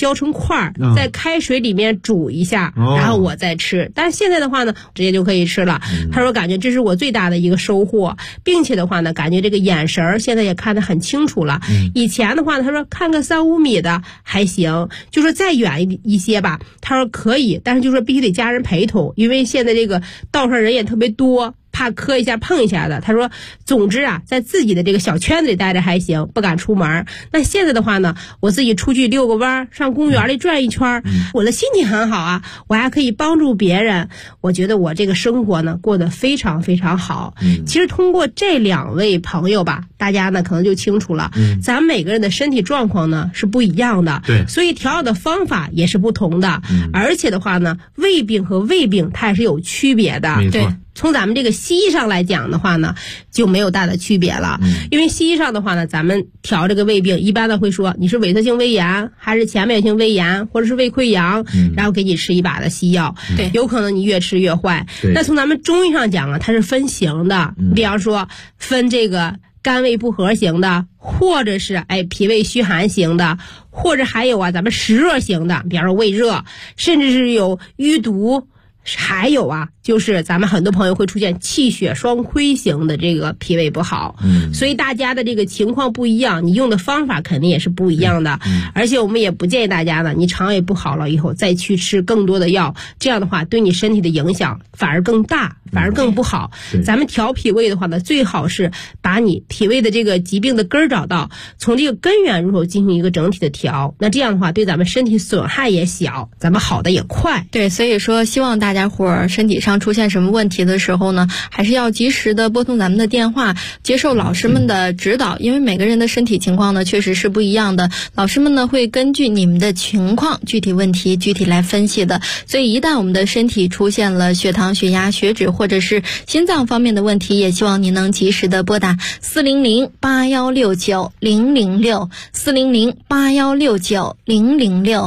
削成块在开水里面煮一下，然后我再吃。但是现在的话呢，直接就可以吃了。他说感觉这是我最大的一个收获，并且的话呢，感觉这个眼神现在也看得很清楚了。以前的话呢，他说看个3-5米的还行，就说再远一些吧，他说可以，但是就说必须得家人陪同，因为现在这个道上人也特别多，怕磕一下碰一下的。他说总之啊，在自己的这个小圈子里待着还行，不敢出门。那现在的话呢，我自己出去遛个弯，上公园里转一圈，我的心情很好啊，我还可以帮助别人，我觉得我这个生活呢过得非常非常好。其实通过这2位朋友吧，大家呢可能就清楚了，咱们每个人的身体状况呢是不一样的， 对， 所以调养的方法也是不同的。而且的话呢，胃病和胃病它也是有区别的。 对， 从咱们这个西医上来讲的话呢，就没有大的区别了。因为西医上的话呢，咱们调这个胃病，一般的会说你是萎缩性胃炎，还是前面性胃炎，或者是胃溃疡，然后给你吃一把的西药。对，有可能你越吃越坏。那从咱们中医上讲啊，它是分型的，比方说分这个肝胃不和型的，或者是脾胃虚寒型的，或者还有啊咱们湿热型的，比方说胃热，甚至是有淤毒。还有啊，就是咱们很多朋友会出现气血双亏型的这个脾胃不好，所以大家的这个情况不一样，你用的方法肯定也是不一样的。而且我们也不建议大家呢，你肠胃不好了以后再去吃更多的药，这样的话对你身体的影响反而更大，反而更不好。咱们调脾胃的话呢，最好是把你脾胃的这个疾病的根儿找到，从这个根源入手进行一个整体的调，那这样的话对咱们身体损害也小，咱们好的也快。 对，所以说希望大家伙儿身体上出现什么问题的时候呢，还是要及时的拨通咱们的电话，接受老师们的指导，因为每个人的身体情况呢确实是不一样的，老师们呢会根据你们的情况具体问题具体来分析的。所以一旦我们的身体出现了血糖、血压、血脂或者是心脏方面的问题，也希望您能及时的拨打400-8169-006 400-8169-006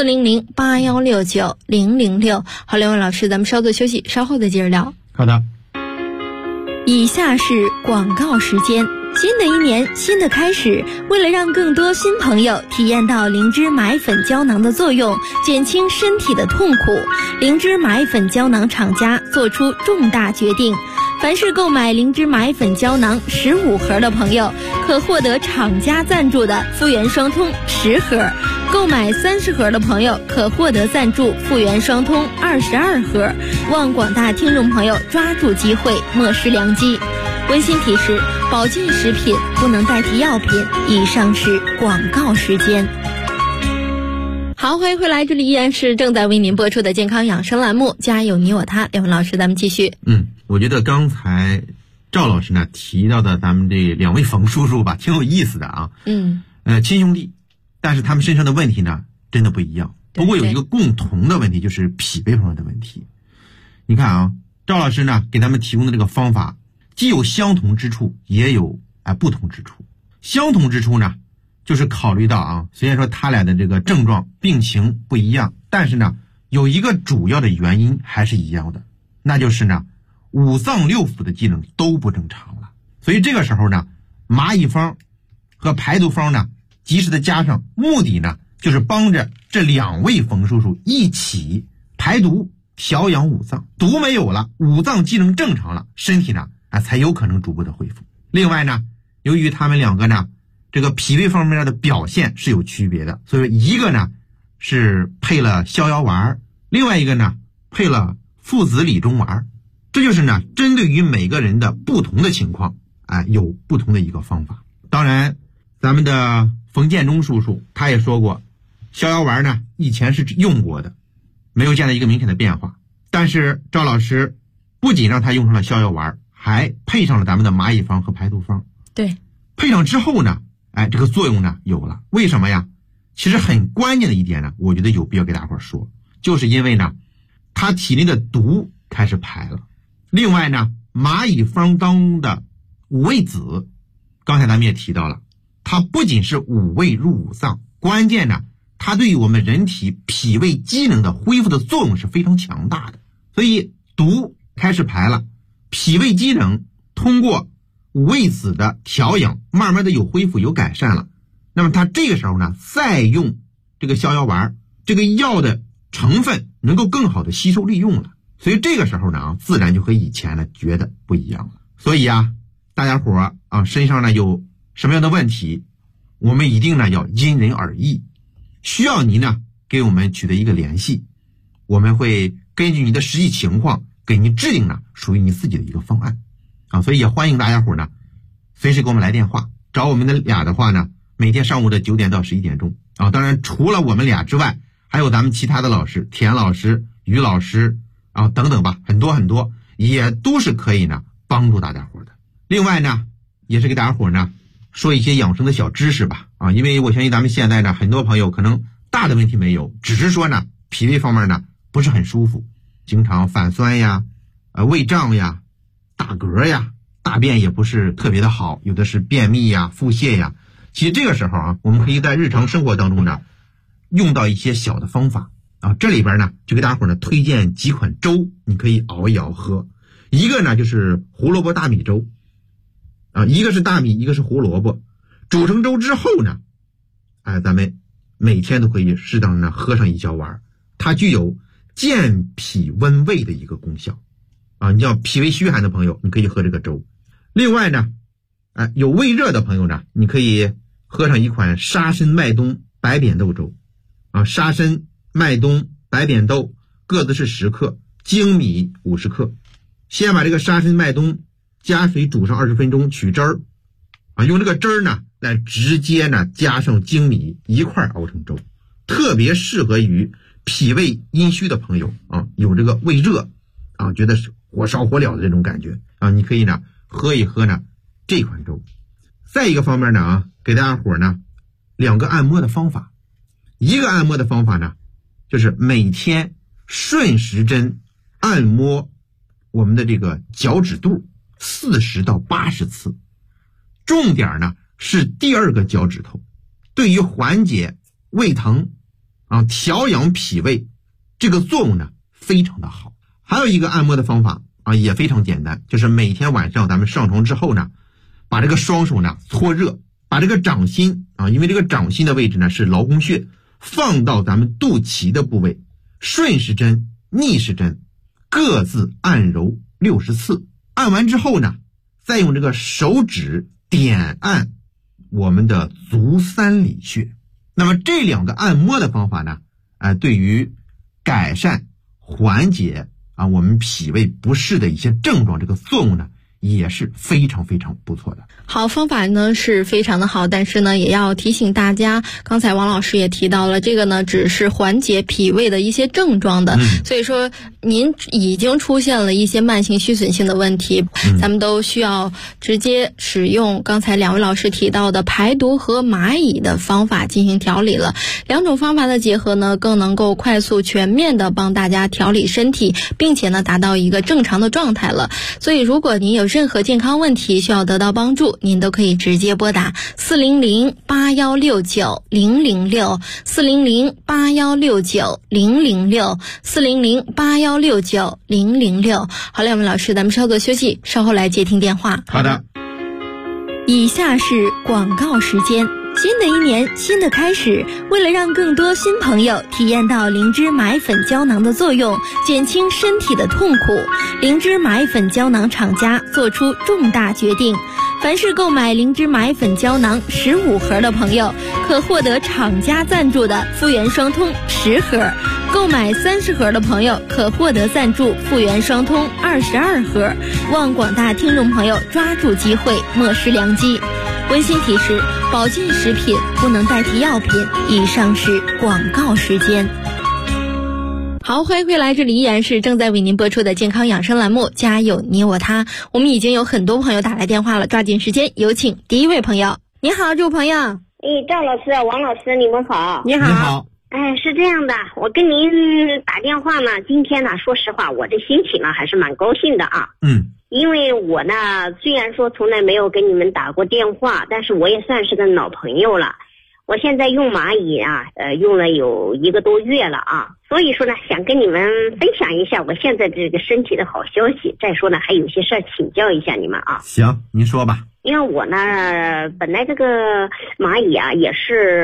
400-8169-006。好，两位老师，咱们稍作休息，稍后再接着聊。 好的。 以下是广告时间。新的一年，新的开始，为了让更多新朋友体验到灵芝买粉胶囊的作用，减轻身体的痛苦，灵芝买粉胶囊厂家做出重大决定，凡是购买灵芝买粉胶囊15盒的朋友，可获得厂家赞助的复原双通10盒，购买30盒的朋友可获得赞助复原双通22盒。望广大听众朋友抓住机会，莫失良机。温馨提示：保健食品不能代替药品。以上是广告时间。好，欢迎回来，这里依然是正在为您播出的健康养生栏目，家有你我他。两位老师，咱们继续。 我觉得刚才赵老师呢提到的咱们这2位冯叔叔吧，挺有意思的啊。亲兄弟，但是他们身上的问题呢真的不一样。不过有一个共同的问题，就是脾胃方面的问题。你看啊，赵老师呢给咱们提供的这个方法既有相同之处，也有不同之处。相同之处呢，就是考虑到啊，虽然说他俩的这个症状病情不一样，但是呢有一个主要的原因还是一样的，那就是呢五脏六腑的机能都不正常了。所以这个时候呢，蚂蚁方和排毒方呢及时的加上，目的呢就是帮着这2位冯叔叔一起排毒调养五脏，毒没有了，五脏机能正常了，身体呢才有可能逐步的恢复。另外呢，由于他们2个呢这个脾胃方面的表现是有区别的，所以一个呢是配了逍遥丸，另外一个呢配了附子理中丸。这就是呢针对于每个人的不同的情况有不同的一个方法。当然咱们的冯建中叔叔他也说过，逍遥丸呢以前是用过的，没有见到一个明显的变化，但是赵老师不仅让他用上了逍遥丸，还配上了咱们的蚂蚁方和排毒方。 对， 配上之后呢这个作用呢有了。为什么呀？其实很关键的一点呢，我觉得有必要给大伙说，就是因为呢他体内的毒开始排了。另外呢，蚂蚁方当的五味子，刚才咱们也提到了，它不仅是五味入五脏，关键呢它对于我们人体脾胃机能的恢复的作用是非常强大的。所以毒开始排了，脾胃机能通过五味子的调养慢慢的有恢复有改善了，那么它这个时候呢再用这个逍遥丸，这个药的成分能够更好的吸收利用了，所以这个时候呢自然就和以前呢觉得不一样了。所以大家伙身上呢有什么样的问题，我们一定呢要因人而异，需要您呢给我们取得一个联系，我们会根据你的实际情况给您制定呢属于你自己的一个方案所以也欢迎大家伙呢随时给我们来电话，找我们的俩的话呢，每天上午的9点到11点钟当然除了我们俩之外，还有咱们其他的老师，田老师、于老师等等吧，很多很多也都是可以呢帮助大家伙的。另外呢也是给大家伙呢说一些养生的小知识吧因为我相信咱们现在呢很多朋友可能大的问题没有，只是说呢脾胃方面呢不是很舒服，经常反酸呀、胃胀呀、打嗝呀，大便也不是特别的好，有的是便秘呀、腹泻呀。其实这个时候我们可以在日常生活当中呢用到一些小的方法这里边呢就给大家伙呢推荐几款粥，你可以熬一熬喝。一个呢就是胡萝卜大米粥一个是大米，一个是胡萝卜，煮成粥之后呢咱们每天都可以适当的喝上一小碗，它具有健脾温胃的一个功效你要脾胃虚寒的朋友，你可以喝这个粥。另外呢有胃热的朋友呢，你可以喝上一款沙参麦冬白扁豆粥沙参、麦冬、白扁豆各自是10克，粳米50克。先把这个沙参、麦冬加水煮上20分钟，取汁儿用这个汁儿呢来直接呢加上粳米一块熬成粥，特别适合于脾胃阴虚的朋友有这个胃热觉得是火烧火燎的这种感觉你可以呢喝一喝呢这款粥。再一个方面呢给大家伙呢2个按摩的方法。一个按摩的方法呢就是每天顺时针按摩我们的这个脚趾肚40到80次，重点呢是第2个脚趾头，对于缓解胃疼调养脾胃这个作用呢非常的好。还有一个按摩的方法也非常简单，就是每天晚上咱们上床之后呢，把这个双手呢搓热，把这个掌心因为这个掌心的位置呢是劳宫穴，放到咱们肚脐的部位，顺时针、逆时针各自按揉60次。按完之后呢，再用这个手指点按我们的足三里穴。那么这2个按摩的方法呢对于改善缓解我们脾胃不适的一些症状，这个作用呢也是非常非常不错的。 好，方法呢是非常的好，但是呢也要提醒大家，刚才王老师也提到了，这个呢只是缓解脾胃的一些症状的，所以说您已经出现了一些慢性虚损性的问题，咱们都需要直接使用刚才2位老师提到的排毒和蚂蚁的方法进行调理了。2种方法的结合呢，更能够快速全面的帮大家调理身体，并且呢达到一个正常的状态了。所以如果您有任何健康问题需要得到帮助，您都可以直接拨打400-8169-006 400-8169-006 400-8169-006。好嘞，我们老师咱们稍作休息，稍后来接听电话。 好的。 以下是广告时间。新的一年，新的开始，为了让更多新朋友体验到灵芝买粉胶囊的作用，减轻身体的痛苦，灵芝买粉胶囊厂家做出重大决定，凡是购买灵芝买粉胶囊15盒的朋友，可获得厂家赞助的复原双通10盒，购买30盒的朋友可获得赞助复原双通22盒。望广大听众朋友抓住机会，莫失良机。温馨提示：保健食品不能代替药品。以上是广告时间。好，欢迎回来，这里依然是正在为您播出的健康养生栏目《家有你我他》。我们已经有很多朋友打来电话了，抓紧时间，有请第一位朋友。你好，这位朋友。 赵老师、王老师，你们好。 你好。 你好。 是这样的，我跟您打电话呢，今天呢，说实话，我这心情呢还是蛮高兴的因为我呢，虽然说从来没有跟你们打过电话，但是我也算是个老朋友了。我现在用蚂蚁用了有1个多月了所以说呢，想跟你们分享一下我现在这个身体的好消息。再说呢，还有些事儿请教一下你们行，您说吧。 因为我呢，本来这个蚂蚁也是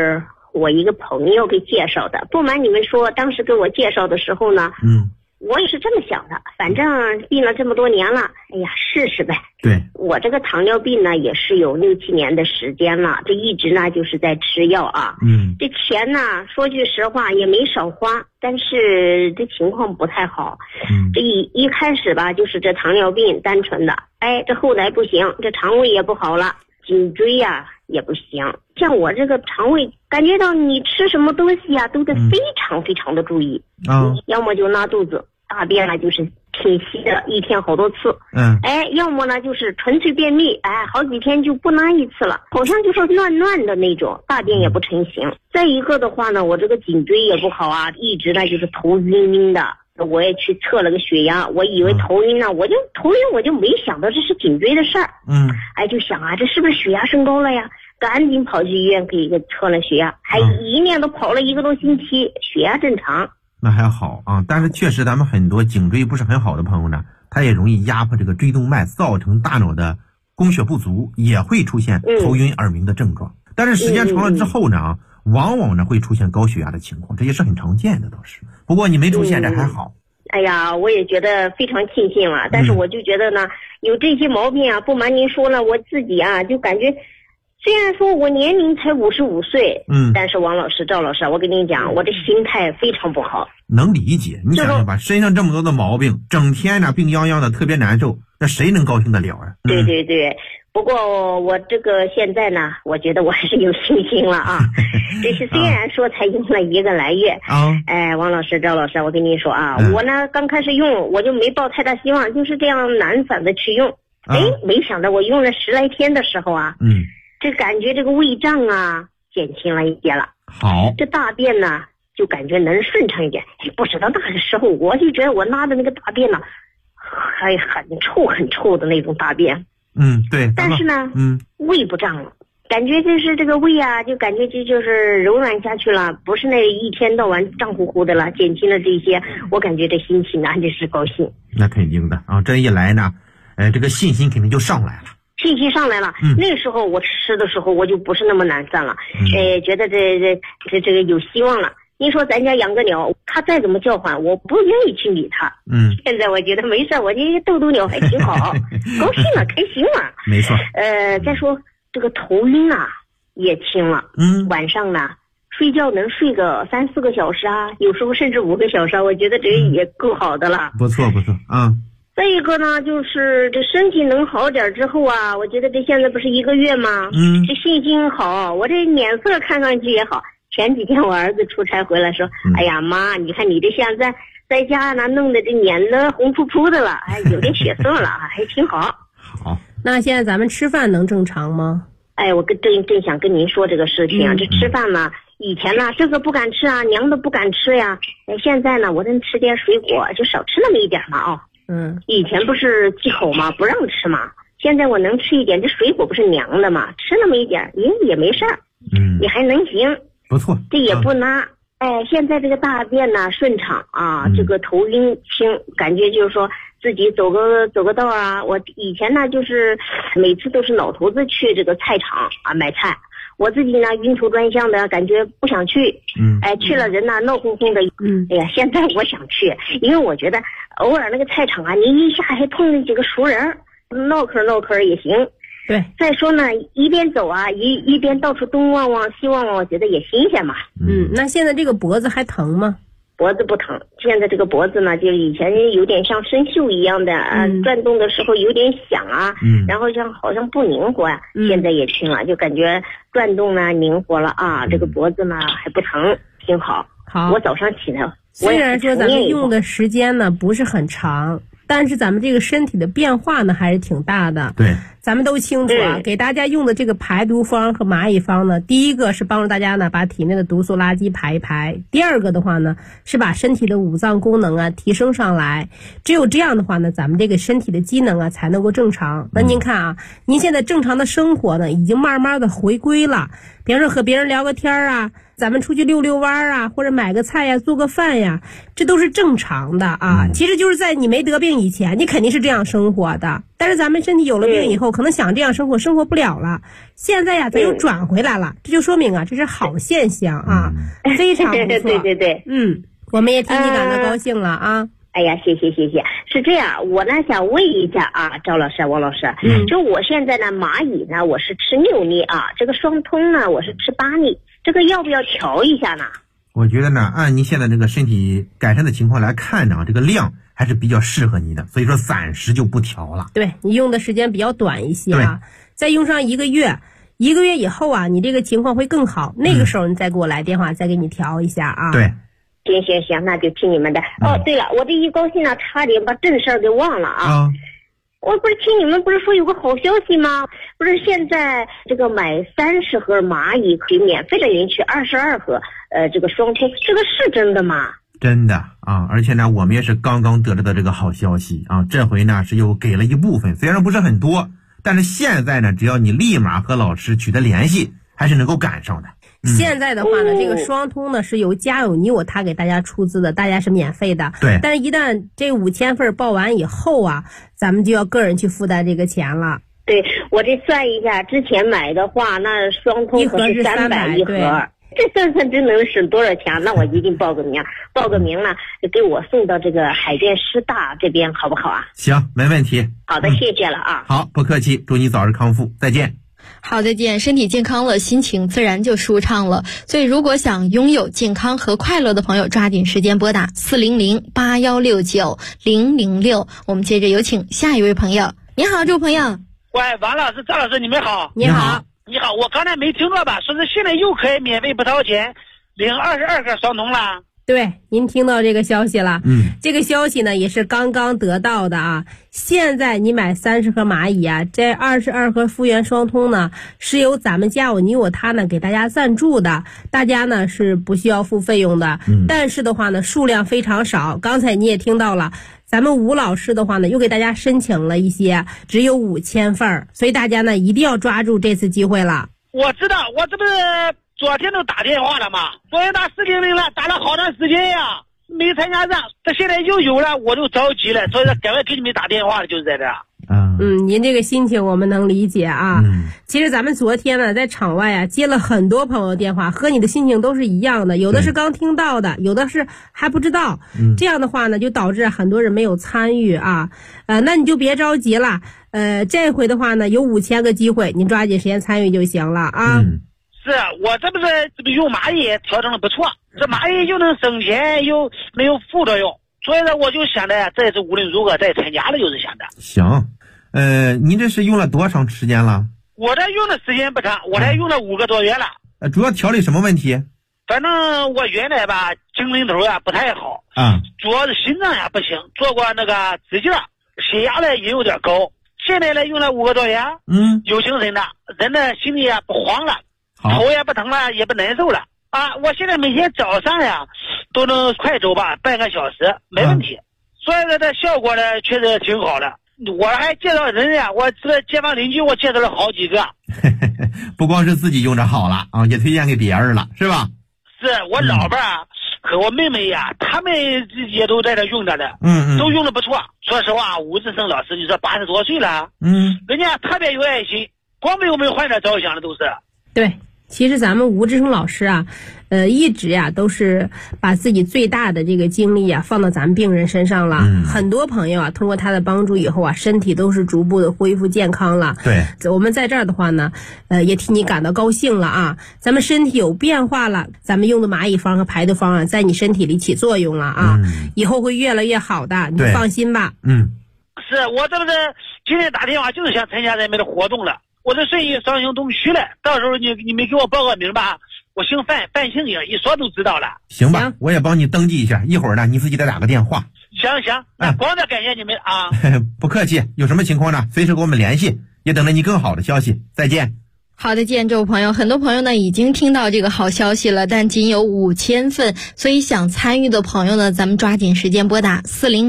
我一个朋友给介绍的。不瞒你们说，当时给我介绍的时候呢，我也是这么想的，反正病了这么多年了，哎呀，试试呗。 对， 我这个糖尿病呢，也是有6、7年的时间了，这一直呢就是在吃药啊。这钱呢，说句实话也没少花，但是这情况不太好。这一开始吧，就是这糖尿病单纯的，这后来不行，这肠胃也不好了，颈椎呀也不行。像我这个肠胃，感觉到你吃什么东西啊，都得非常非常的注意。要么就拉肚子，大便呢就是挺稀的，一天好多次。要么呢就是纯粹便秘，好几天就不拉一次了，好像就是乱乱的那种，大便也不成形。再一个的话呢，我这个颈椎也不好啊，一直呢就是头晕晕的。我也去测了个血压，我以为头晕呢，我就没想到这是颈椎的事儿。就想啊，这是不是血压升高了呀？赶紧跑去医院给一个测了血压，还一连都跑了1个多星期，血压正常。 那还好啊，但是确实咱们很多颈椎不是很好的朋友呢，他也容易压迫这个椎动脉，造成大脑的供血不足，也会出现头晕耳鸣的症状。但是时间长了之后呢，往往呢会出现高血压的情况，这也是很常见的倒是。不过你没出现，这还好。 哎呀，我也觉得非常庆幸了，但是我就觉得呢，有这些毛病啊，不瞒您说呢，我自己啊就感觉，虽然说我年龄才55岁，但是王老师、赵老师，我跟你讲，我这心态非常不好。 能理解，你想想吧，身上这么多的毛病，整天呢病殃殃的，特别难受，那谁能高兴得了啊？ 对对对。不过我这个现在呢，我觉得我还是有信心了啊。这是虽然说才用了1个来月，王老师、赵老师，我跟你说啊，我呢刚开始用，我就没抱太大希望，就是这样懒散的去用。没想到我用了10来天的时候啊，这感觉这个胃胀啊减轻了一些了。 好， 这大便呢就感觉能顺畅一点。不知道那个时候，我就觉得我拉的那个大便呢，还很臭的那种大便。 对。 但是呢，胃不胀了，感觉就是这个胃啊，就感觉就是柔软下去了，不是那一天到晚胀乎乎的了，减轻了这些，我感觉这心情啊就是高兴。那肯定的啊，这一来呢，这个信心肯定就上来了。 信息上来了，那时候我吃的时候我就不是那么懒散了，觉得这个有希望了。你说咱家养个鸟，它再怎么叫唤，我不愿意去理它。现在我觉得没事，我这逗鸟还挺好，高兴了，开心了。 没错。 再说这个头晕啊也轻了，晚上呢睡觉能睡个3、4个小时啊，有时候甚至5个小时啊，我觉得这也够好的了。 不错啊。 再一个呢，就是这身体能好点之后啊，我觉得这现在不是1个月吗？这信心好，我这脸色看上去也好。前几天我儿子出差回来说，哎呀妈，你看你这现在在家呢，弄得这脸呢红扑扑的了，有点血色了，还挺好。 好， 那现在咱们吃饭能正常吗？ 我正想跟您说这个事情啊，这吃饭呢，以前呢这个不敢吃啊，娘的不敢吃呀，现在呢我能吃点水果，就少吃那么一点嘛啊。以前不是忌口嘛，不让吃嘛，现在我能吃一点，这水果不是娘的嘛，吃那么一点也没事儿，你还能行。 不错， 这也不拉。现在这个大便呢顺畅啊，这个头晕轻，感觉就是说自己走个道啊。我以前呢就是每次都是老头子去这个菜场啊买菜，我自己呢晕头转向的感觉不想去。去了人呢闹哄哄的。现在我想去，因为我觉得偶尔那个菜场啊，你一下还碰见几个熟人，唠嗑也行。 对， 再说呢，一边走啊，一边到处东望望西望望，我觉得也新鲜嘛。 那现在这个脖子还疼吗？ 脖子不疼，现在这个脖子呢，就以前有点像生锈一样的转动的时候有点响啊，然后好像不灵活啊，现在也轻了，就感觉转动呢灵活了啊，这个脖子呢还不疼，挺好。我早上起来， 虽然说咱们用的时间呢不是很长，但是咱们这个身体的变化呢还是挺大的。 对， 咱们都清楚啊，给大家用的这个排毒方和蚂蚁方呢，第一个是帮助大家呢把体内的毒素垃圾排一排，第二个的话呢是把身体的五脏功能啊提升上来，只有这样的话呢，咱们这个身体的机能啊才能够正常。那您看啊，您现在正常的生活呢已经慢慢的回归了， 比如说和别人聊个天啊，咱们出去溜溜弯啊，或者买个菜呀，做个饭呀，这都是正常的啊。其实就是在你没得病以前，你肯定是这样生活的。但是咱们身体有了病以后，可能想这样生活不了了。现在呀，咱又转回来了，这就说明啊，这是好现象啊，非常不错。 对， 我们也替你感到高兴了啊。 哎呀，谢谢。是这样，我呢想问一下啊，赵老师、王老师，就我现在呢，蚂蚁呢我是吃6粒啊，这个双通呢我是吃8粒，这个要不要调一下呢？ 我觉得呢，按您现在这个身体改善的情况来看呢，这个量还是比较适合你的，所以说暂时就不调了。 对，你用的时间比较短一些啊，再用上1个月以后啊，你这个情况会更好，那个时候你再给我来电话，再给你调一下啊。 对。 行，那就听你们的。对了，我这一高兴呢，差点把正事儿给忘了啊。我不是听你们不是说有个好消息吗？不是现在这个买30盒蚂蚁可以免费的领取22盒这个双通，这个是真的吗？ 真的啊，而且呢，我们也是刚刚得知的这个好消息啊。这回呢是又给了一部分，虽然不是很多，但是现在呢，只要你立马和老师取得联系，还是能够赶上的。 现在的话呢，这个双通呢是由家有你我他给大家出资的，大家是免费的。 对。 但是一旦这5000份报完以后啊，咱们就要个人去负担这个钱了。 对，我这算一下，之前买的话，那双通可是300一盒，这算真能省多少钱？那我一定报个名呢，就给我送到这个海淀师大这边，好不好啊？ 行，没问题。 好的，谢谢了啊。 好，不客气，祝你早日康复，再见。 好，再见。身体健康了，心情自然就舒畅了。所以如果想拥有健康和快乐的朋友，抓紧时间拨打400-8169-006。我们接着有请下一位朋友。你好，这位朋友。 喂，王老师、赵老师，你们好。 你好， 我刚才没听到吧？说是现在又可以免费不掏钱领22盒双通了。 对，您听到这个消息了。这个消息呢也是刚刚得到的啊。现在你买30盒蚂蚁啊，这22盒复原双通呢是由咱们家有你我他呢给大家赞助的，大家呢是不需要付费用的。但是的话呢，数量非常少。刚才你也听到了，咱们吴老师的话呢又给大家申请了一些，只有5000份，所以大家呢一定要抓住这次机会了。 我知道，我这不是昨天都打电话了嘛，昨天打400了，打了好长时间呀，没参加上，这现在又有了，我就着急了，所以说赶快给你们打电话了，就是在这儿。 您这个心情我们能理解啊。其实咱们昨天呢在场外啊接了很多朋友电话，和你的心情都是一样的，有的是刚听到的，有的是还不知道。这样的话呢就导致很多人没有参与啊。那你就别着急了，这回的话呢有5000个机会，您抓紧时间参与就行了啊。 是我这不用蚂蚁调整的不错，这蚂蚁又能省钱又没有副作用，所以说我就想着这次无论如何再参加了，就是想着。 行，您这是用了多长时间了？ 我这用的时间不长，我这用了5个多月了。 主要调理什么问题？ 反正我原来吧精神头呀不太好主要是心脏呀不行，做过那个支架，血压呢也有点高。现在呢用了5个多月，有精神了，人呢心里呀不慌了。头也不疼了，也不难受了啊！我现在每天早上呀，都能快走吧半个小时，没问题。所以说这效果呢，确实挺好的。我还介绍人呀，我这街坊邻居我介绍了好几个。 不光是自己用着好了啊，也推荐给别人了，是吧？ 是我老伴啊和我妹妹呀，他们也都在这用着的，都用的不错。说实话，吴志胜老师，你说80多岁了，人家特别有爱心，光为我们患者着想的都是。 对。其实咱们吴志胜老师啊，一直呀都是把自己最大的这个精力啊放到咱们病人身上了。很多朋友啊通过他的帮助以后啊，身体都是逐步的恢复健康了。 对， 我们在这儿的话呢，也替你感到高兴了啊。咱们身体有变化了，咱们用的蚂蚁方和排毒方啊，在你身体里起作用了啊，以后会越来越好的，你放心吧。 是我这不是今天打电话就是想参加咱们的活动了。我这顺义双星东区了，到时候你们给我报个名吧，我姓范，范姓颖，一说都知道了。 行吧，我也帮你登记一下，一会儿呢你自己再打个电话。 行，那光着感谢你们啊。 不客气，有什么情况呢随时跟我们联系，也等着你更好的消息。再见。 好的，建州朋友，很多朋友呢已经听到这个好消息了，但仅有5000份，所以想参与的朋友呢，咱们抓紧时间拨打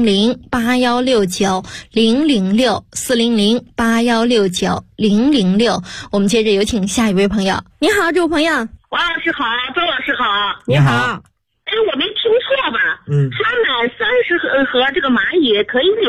400-8169-006，400-8169-006。我们接着有请下一位朋友。你好，这位朋友。 王老师好，周老师好。 你好。 哎，我没听错吧？他买30盒这个蚂蚁可以领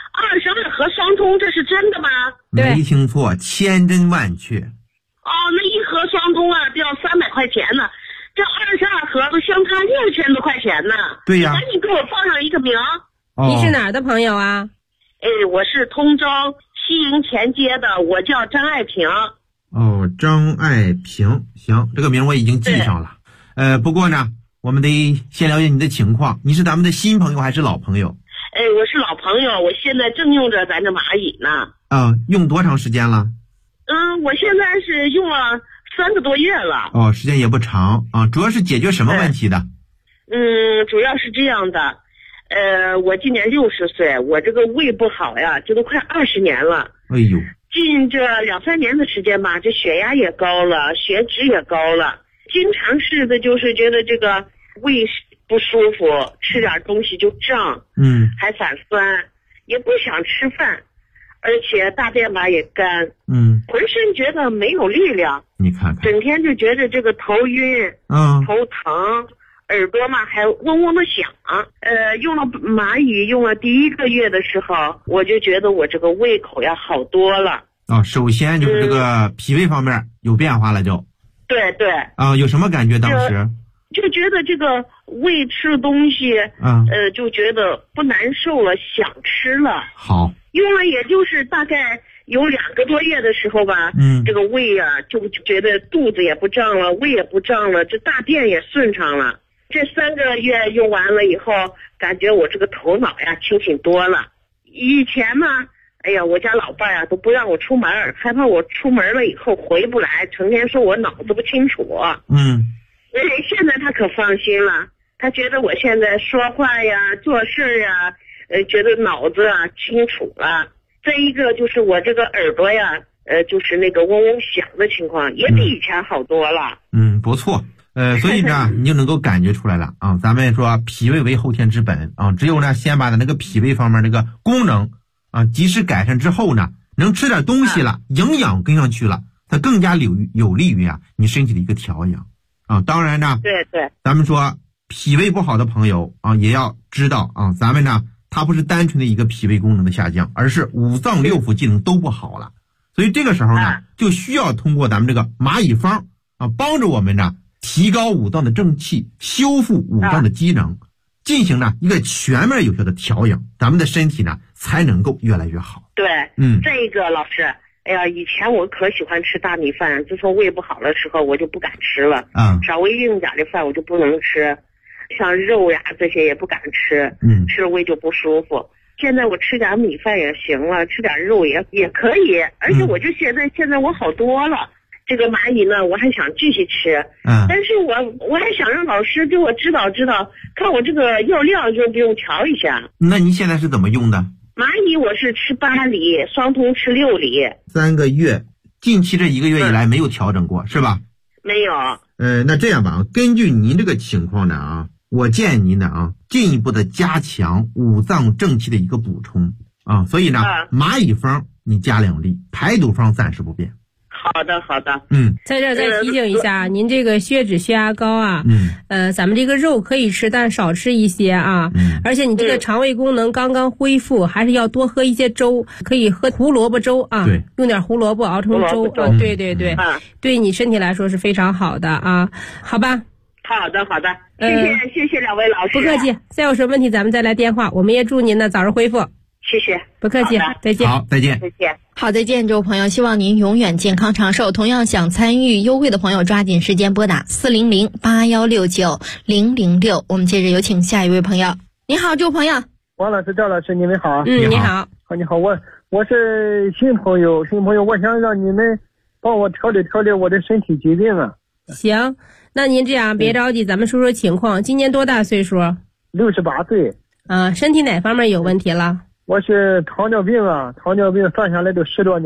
22盒双通，这是真的吗？ 没听错，千真万确。 哦，那一盒双通啊，就要300块钱呢，这22盒都相差6000多块钱呢。 对呀， 赶紧给我放上一个名。 你是哪儿的朋友啊？ 我是通州西营前街的，我叫张爱萍。 哦，张爱萍，行，这个名我已经记上了。不过呢，我们得先了解你的情况，你是咱们的新朋友还是老朋友？ 我是老朋友，我现在正用着咱这蚂蚁呢。 用多长时间了？ 我现在是用了3个多月了。 哦，时间也不长啊。主要是解决什么问题的？ 主要是这样的，我今年60岁，我这个胃不好呀，这都快20年了。 哎呦， 近这2-3年的时间吧，这血压也高了，血脂也高了，经常是的就是觉得这个胃不舒服，吃点东西就胀，还反酸，也不想吃饭，而且大便吧也干，浑身觉得没有力量， 你看看， 整天就觉得这个头晕，头疼，耳朵嘛还嗡嗡的响。用了蚂蚁用了第1个月的时候，我就觉得我这个胃口呀好多了。 首先就是这个脾胃方面有变化了就。 对。 有什么感觉当时？ 就觉得这个胃吃东西，就觉得不难受了，想吃了。 好， 用了也就是大概有2个多月的时候吧，这个胃啊就觉得肚子也不胀了，胃也不胀了，这大便也顺畅了。这3个月用完了以后，感觉我这个头脑呀清醒多了。以前嘛，哎呀，我家老伴呀都不让我出门，害怕我出门了以后回不来，成天说我脑子不清楚。现在他可放心了，他觉得我现在说话呀、做事呀，觉得脑子啊清楚了。再一个就是我这个耳朵呀，就是那个嗡嗡响的情况也比以前好多了。 不错。所以呢，你就能够感觉出来了啊。咱们说脾胃为后天之本啊，只有呢先把那个脾胃方面那个功能啊及时改善之后呢，能吃点东西了，营养跟上去了，它更加有利于你身体的一个调养啊。当然呢， 对， 咱们说脾胃不好的朋友啊，也要知道啊，咱们呢它不是单纯的一个脾胃功能的下降，而是5脏6腑机能都不好了。所以这个时候呢，就需要通过咱们这个蚂蚁方啊，帮助我们呢提高5脏的正气，修复5脏的机能，进行呢一个全面有效的调养，咱们的身体呢才能够越来越好。 对，这个老师，哎呀，以前我可喜欢吃大米饭，自从胃不好的时候我就不敢吃了，稍微硬点的饭我就不能吃，像肉呀这些也不敢吃，吃了胃就不舒服。现在我吃点米饭也行了，吃点肉也可以，而且我就现在我好多了。这个蚂蚁呢，我还想继续吃，但是我还想让老师给我指导指导，看我这个药量用不用调一下。 那您现在是怎么用的？ 蚂蚁我是吃8粒，双通吃6粒。 3个月，近期这1个月以来没有调整过，是吧？ 没有。 那这样吧，根据您这个情况呢我建议您呢进一步的加强5脏正气的一个补充所以呢，蚂蚁方你加2粒，排毒方暂时不变。 好的。 在这儿再提醒一下，您这个血脂血压高啊，咱们这个肉可以吃，但少吃一些啊。而且你这个肠胃功能刚刚恢复，还是要多喝一些粥，可以喝胡萝卜粥啊，用点胡萝卜熬成粥对，对你身体来说是非常好的啊，好吧？ 好的，谢谢2位老师。 不客气，再有什么问题咱们再来电话，我们也祝您呢早日恢复。 谢谢， 不客气，再见。 好，再见。 再见。 好，再见，这位朋友，希望您永远健康长寿。同样想参与优惠的朋友，抓紧时间拨打400-8169-006。我们接着有请下一位朋友。你好，这位朋友。 王老师、赵老师，你们好。 你好。 你好，我是新朋友，我想让你们帮我调理我的身体疾病啊。 行，那您这样别着急，咱们说说情况。今年多大岁数 ？68岁。 身体哪方面有问题了？ 我是糖尿病算下来都10多年了。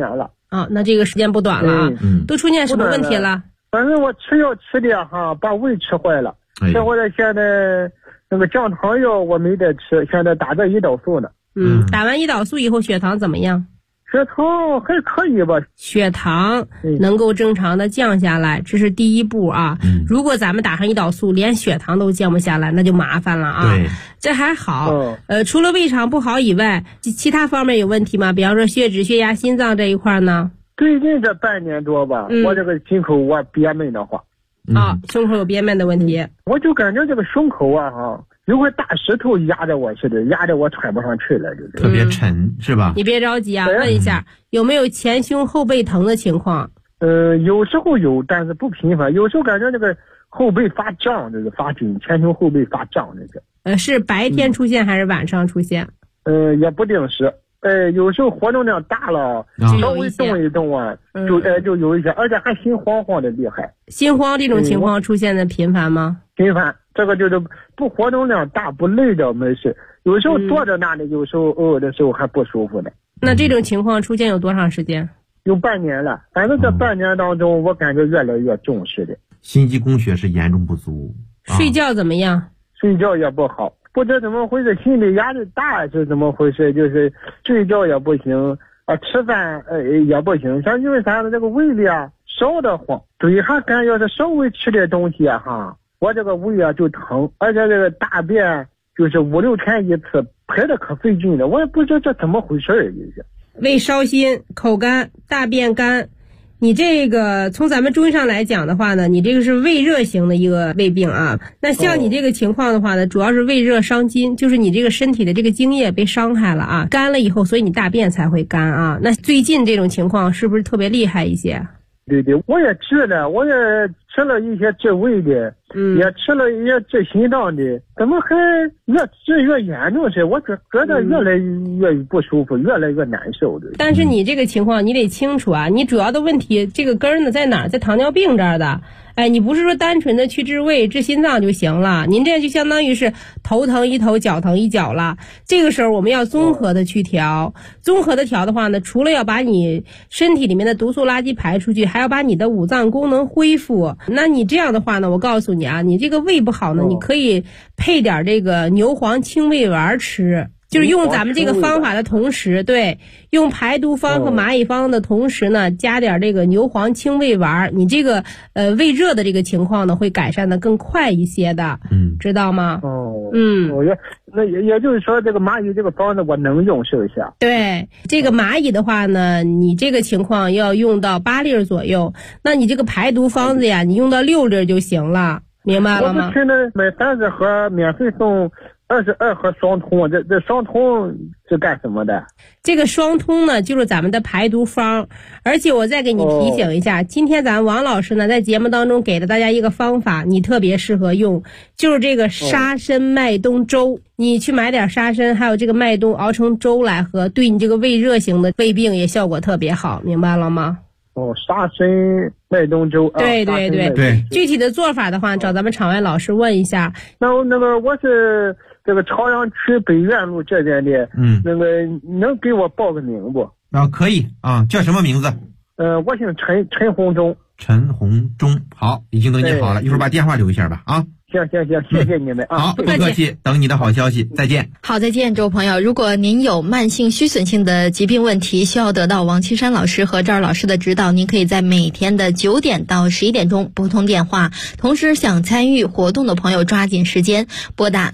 啊，那这个时间不短了啊。都出现什么问题了？ 反正我吃药吃的哈，把胃吃坏了。吃坏了，现在那个降糖药我没得吃，现在打着胰岛素呢。 打完胰岛素以后血糖怎么样？ 血糖还可以吧， 血糖能够正常的降下来，这是第一步啊。如果咱们打上胰岛素，连血糖都降不下来，那就麻烦了啊。这还好，除了胃肠不好以外，其他方面有问题吗？比方说血脂、血压、心脏这一块呢？ 最近这半年多吧，我这个心口我憋闷的慌。 胸口有憋闷的问题。 我就感觉这个胸口啊哈，有块大石头压着我似的，压着我喘不上气来，就是特别沉，是吧？ 你别着急啊，问一下有没有前胸后背疼的情况？ 有时候有，但是不频繁。有时候感觉这个后背发胀，这个发紧，前胸后背发胀这个。 是白天出现还是晚上出现？ 也不定时。有时候活动量大了，稍微动一动啊，就有一些，而且还心慌慌的厉害。 心慌这种情况出现的频繁吗？ 频繁，这个就是不活动量大不累的没事，有时候坐在那里，有时候偶尔的时候还不舒服的。 那这种情况出现有多长时间？ 有半年了，反正这半年当中，我感觉越来越重视的。 心肌供血是严重不足。 睡觉怎么样？ 睡觉也不好。不知怎么回事，心理压力大是怎么回事？就是睡觉也不行啊，吃饭也不行。像因为啥呢？这个胃里啊烧得慌，嘴还干，要是稍微吃点东西啊哈，我这个胃啊就疼，而且这个大便就是5、6天一次，排的可费劲了。我也不知道这怎么回事儿，就是胃烧心、口干、大便干。你这个从咱们中医上来讲的话呢，你这个是胃热型的一个胃病啊。那像你这个情况的话呢，主要是胃热伤津，就是你这个身体的这个津液被伤害了啊，干了以后，所以你大便才会干啊。那最近这种情况是不是特别厉害一些？ 对对，我也治了，我也吃了一些治胃的，也吃了一些治心脏的，怎么还越治越严重是？我觉得越来越不舒服，越来越难受的。 但是你这个情况你得清楚啊，你主要的问题这个根儿呢在哪儿？在糖尿病这儿的。哎，你不是说单纯的去治胃、治心脏就行了，您这就相当于是头疼一头，脚疼一脚了。这个时候我们要综合的去调，综合的调的话呢，除了要把你身体里面的毒素垃圾排出去，还要把你的五脏功能恢复。那你这样的话呢，我告诉你啊，你这个胃不好呢，你可以配点这个牛黄清胃丸吃。就是用咱们这个方法的同时，对，用排毒方和蚂蚁方的同时呢，加点这个牛黄清胃丸，你这个胃热的这个情况呢，会改善的更快一些的，知道吗？ 那也就是说，这个蚂蚁这个方子我能用是不是啊？ 对，这个蚂蚁的话呢，你这个情况要用到8粒左右，那你这个排毒方子呀，你用到6粒就行了，明白了吗？ 我不听的买30盒免费送22盒双通，这双通是干什么的？ 这个双通呢，就是咱们的排毒方。而且我再给你提醒一下，今天咱们王老师呢在节目当中给了大家一个方法，你特别适合用，就是这个沙参麦冬粥。你去买点沙参，还有这个麦冬熬成粥来喝，对你这个胃热型的胃病也效果特别好，明白了吗？ 沙参麦冬粥。 对对对对，具体的做法的话，找咱们场外老师问一下。 那个我是这个朝阳区北苑路这边的，那个能给我报个名不？ 可以啊，叫什么名字？ 我姓陈洪忠。 陈洪忠，好，已经登记好了，一会儿把电话留一下吧啊。 行，谢谢你们啊！ 好，不客气，等你的好消息，再见。 好，再见，周朋友。如果您有慢性虚损性的疾病问题，需要得到王岐山老师和赵儿老师的指导，您可以在每天的9点到11点钟拨通电话。同时，想参与活动的朋友抓紧时间拨打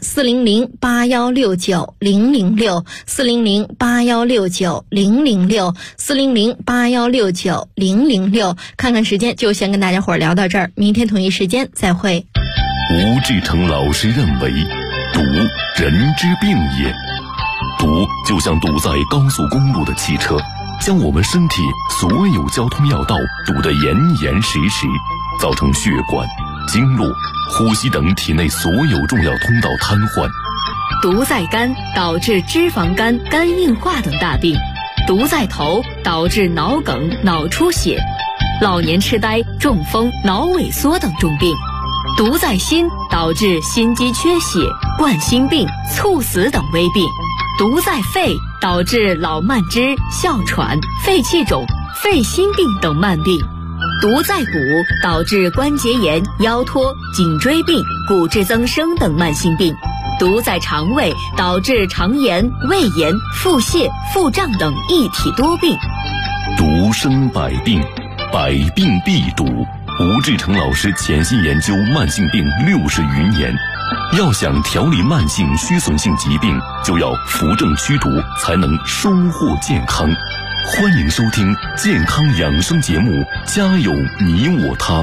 400-8169-006，400-8169-006，400-8169-006，看看时间，就先跟大家伙聊到这儿，明天同一时间再会。 吴志成老师认为，堵人之病也。堵就像堵在高速公路的汽车，将我们身体所有交通要道堵得严严实实，造成血管、经络、呼吸等体内所有重要通道瘫痪。 毒在肝，导致脂肪肝、肝硬化等大病；毒在头，导致脑梗、脑出血、老年痴呆、中风、脑萎缩等重病；毒在心，导致心肌缺血、冠心病、猝死等危病；毒在肺，导致老慢支、哮喘、肺气肿、 肺心病等慢病。毒在骨，导致关节炎、腰托、颈椎病、骨质增生等慢性病。毒在肠胃，导致肠炎、胃炎、腹泻、腹胀等一体多病。 毒生百病，百病必毒。吴志成老师潜心研究慢性病60余年，要想调理慢性虚损性疾病，就要扶正驱毒，才能收获健康。欢迎收听健康养生节目《家有你我他》。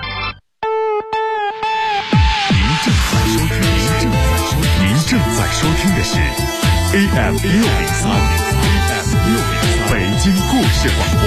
您正在收听的是 AM 603，北京故事广